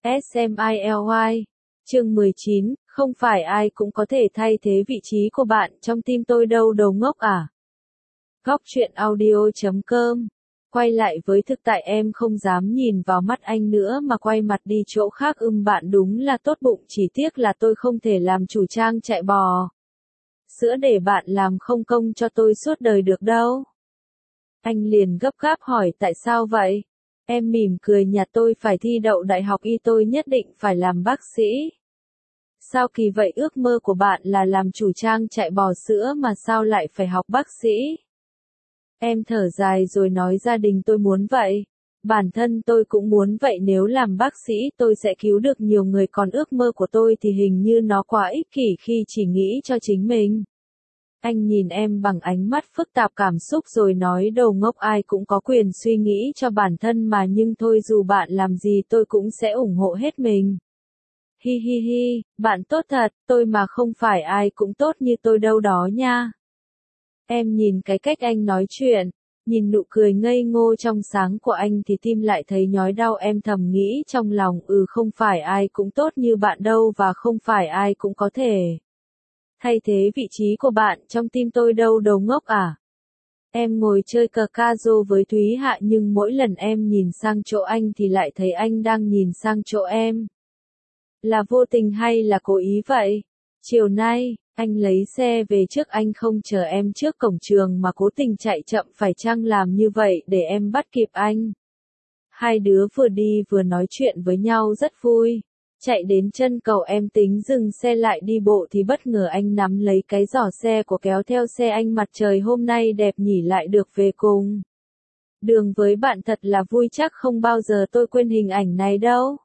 SMILY. Chương 19, không phải ai cũng có thể thay thế vị trí của bạn trong tim tôi đâu đầu ngốc à. Góc truyện audio.com. Quay lại với thực tại, em không dám nhìn vào mắt anh nữa mà quay mặt đi chỗ khác. Bạn đúng là tốt bụng, chỉ tiếc là tôi không thể làm chủ trang trại bò sữa để bạn làm không công cho tôi suốt đời được đâu. Anh liền gấp gáp hỏi tại sao vậy? Em mỉm cười nhạt, tôi phải thi đậu đại học y, tôi nhất định phải làm bác sĩ. Sao kỳ vậy, ước mơ của bạn là làm chủ trang trại bò sữa mà sao lại phải học bác sĩ? Em thở dài rồi nói gia đình tôi muốn vậy. Bản thân tôi cũng muốn vậy, nếu làm bác sĩ tôi sẽ cứu được nhiều người, còn ước mơ của tôi thì hình như nó quá ích kỷ khi chỉ nghĩ cho chính mình. Anh nhìn em bằng ánh mắt phức tạp cảm xúc rồi nói, đầu ngốc, ai cũng có quyền suy nghĩ cho bản thân mà, nhưng thôi dù bạn làm gì tôi cũng sẽ ủng hộ hết mình. Hi hi hi, bạn tốt thật, tôi mà không phải ai cũng tốt như tôi đâu đó nha. Em nhìn cái cách anh nói chuyện, nhìn nụ cười ngây ngô trong sáng của anh thì tim lại thấy nhói đau. Em thầm nghĩ trong lòng, không phải ai cũng tốt như bạn đâu, và không phải ai cũng có thể thay thế vị trí của bạn trong tim tôi đâu đầu ngốc à. Em ngồi chơi cờ ca rô với Thúy Hạ, nhưng mỗi lần em nhìn sang chỗ anh thì lại thấy anh đang nhìn sang chỗ em. Là vô tình hay là cố ý vậy? Chiều nay, anh lấy xe về trước, anh không chờ em trước cổng trường mà cố tình chạy chậm, phải chăng làm như vậy để em bắt kịp anh? Hai đứa vừa đi vừa nói chuyện với nhau rất vui. Chạy đến chân cầu em tính dừng xe lại đi bộ thì bất ngờ anh nắm lấy cái giỏ xe của kéo theo xe anh. Mặt trời hôm nay đẹp nhỉ, lại được về cùng đường với bạn thật là vui, chắc không bao giờ tôi quên hình ảnh này đâu.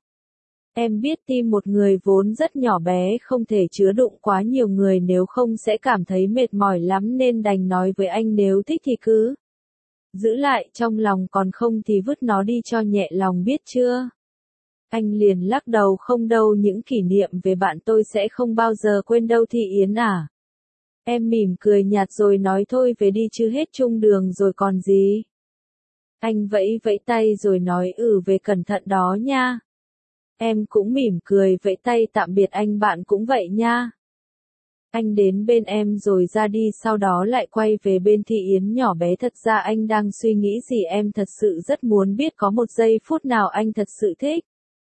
Em biết tim một người vốn rất nhỏ bé, không thể chứa đựng quá nhiều người, nếu không sẽ cảm thấy mệt mỏi lắm, nên đành nói với anh nếu thích thì cứ giữ lại trong lòng, còn không thì vứt nó đi cho nhẹ lòng, biết chưa? Anh liền lắc đầu, không đâu, những kỷ niệm về bạn tôi sẽ không bao giờ quên đâu. Thị Yến à? Em mỉm cười nhạt rồi nói thôi về đi chứ, hết chung đường rồi còn gì. Anh vẫy vẫy tay rồi nói về cẩn thận đó nha. Em cũng mỉm cười vẫy tay tạm biệt anh, bạn cũng vậy nha. Anh đến bên em rồi ra đi, sau đó lại quay về bên Thị Yến nhỏ bé. Thật ra anh đang suy nghĩ gì, em thật sự rất muốn biết có một giây phút nào anh thật sự thích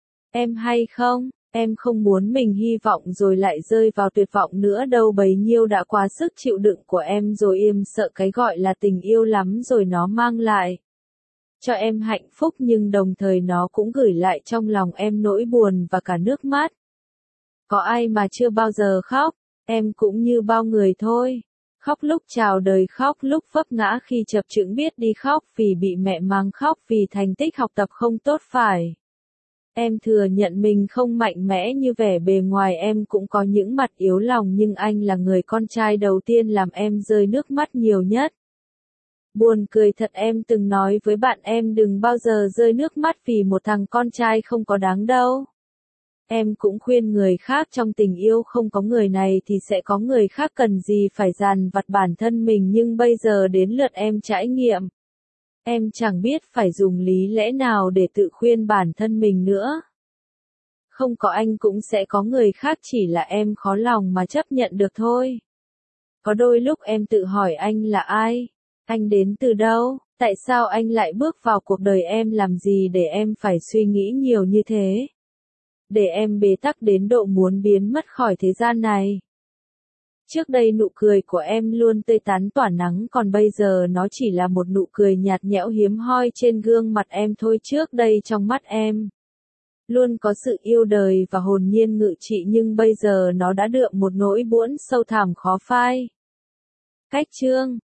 em hay không? Em không muốn mình hy vọng rồi lại rơi vào tuyệt vọng nữa đâu, bấy nhiêu đã quá sức chịu đựng của em rồi. Em sợ cái gọi là tình yêu lắm rồi, nó mang lại cho em hạnh phúc nhưng đồng thời nó cũng gửi lại trong lòng em nỗi buồn và cả nước mắt. Có ai mà chưa bao giờ khóc? Em cũng như bao người thôi. Khóc lúc chào đời, khóc lúc vấp ngã khi chập chững, biết đi khóc vì bị mẹ mắng, khóc vì thành tích học tập không tốt phải. Em thừa nhận mình không mạnh mẽ như vẻ bề ngoài, em cũng có những mặt yếu lòng, nhưng anh là người con trai đầu tiên làm em rơi nước mắt nhiều nhất. Buồn cười thật, em từng nói với bạn em đừng bao giờ rơi nước mắt vì một thằng con trai không có đáng đâu. Em cũng khuyên người khác trong tình yêu không có người này thì sẽ có người khác, cần gì phải dằn vặt bản thân mình, nhưng bây giờ đến lượt em trải nghiệm. Em chẳng biết phải dùng lý lẽ nào để tự khuyên bản thân mình nữa. Không có anh cũng sẽ có người khác, chỉ là em khó lòng mà chấp nhận được thôi. Có đôi lúc em tự hỏi anh là ai? Anh đến từ đâu? Tại sao anh lại bước vào cuộc đời em, làm gì để em phải suy nghĩ nhiều như thế? Để em bế tắc đến độ muốn biến mất khỏi thế gian này. Trước đây nụ cười của em luôn tươi tắn tỏa nắng, còn bây giờ nó chỉ là một nụ cười nhạt nhẽo hiếm hoi trên gương mặt em thôi. Trước đây trong mắt em luôn có sự yêu đời và hồn nhiên ngự trị, nhưng bây giờ nó đã đượm một nỗi buồn sâu thẳm khó phai. Cách chương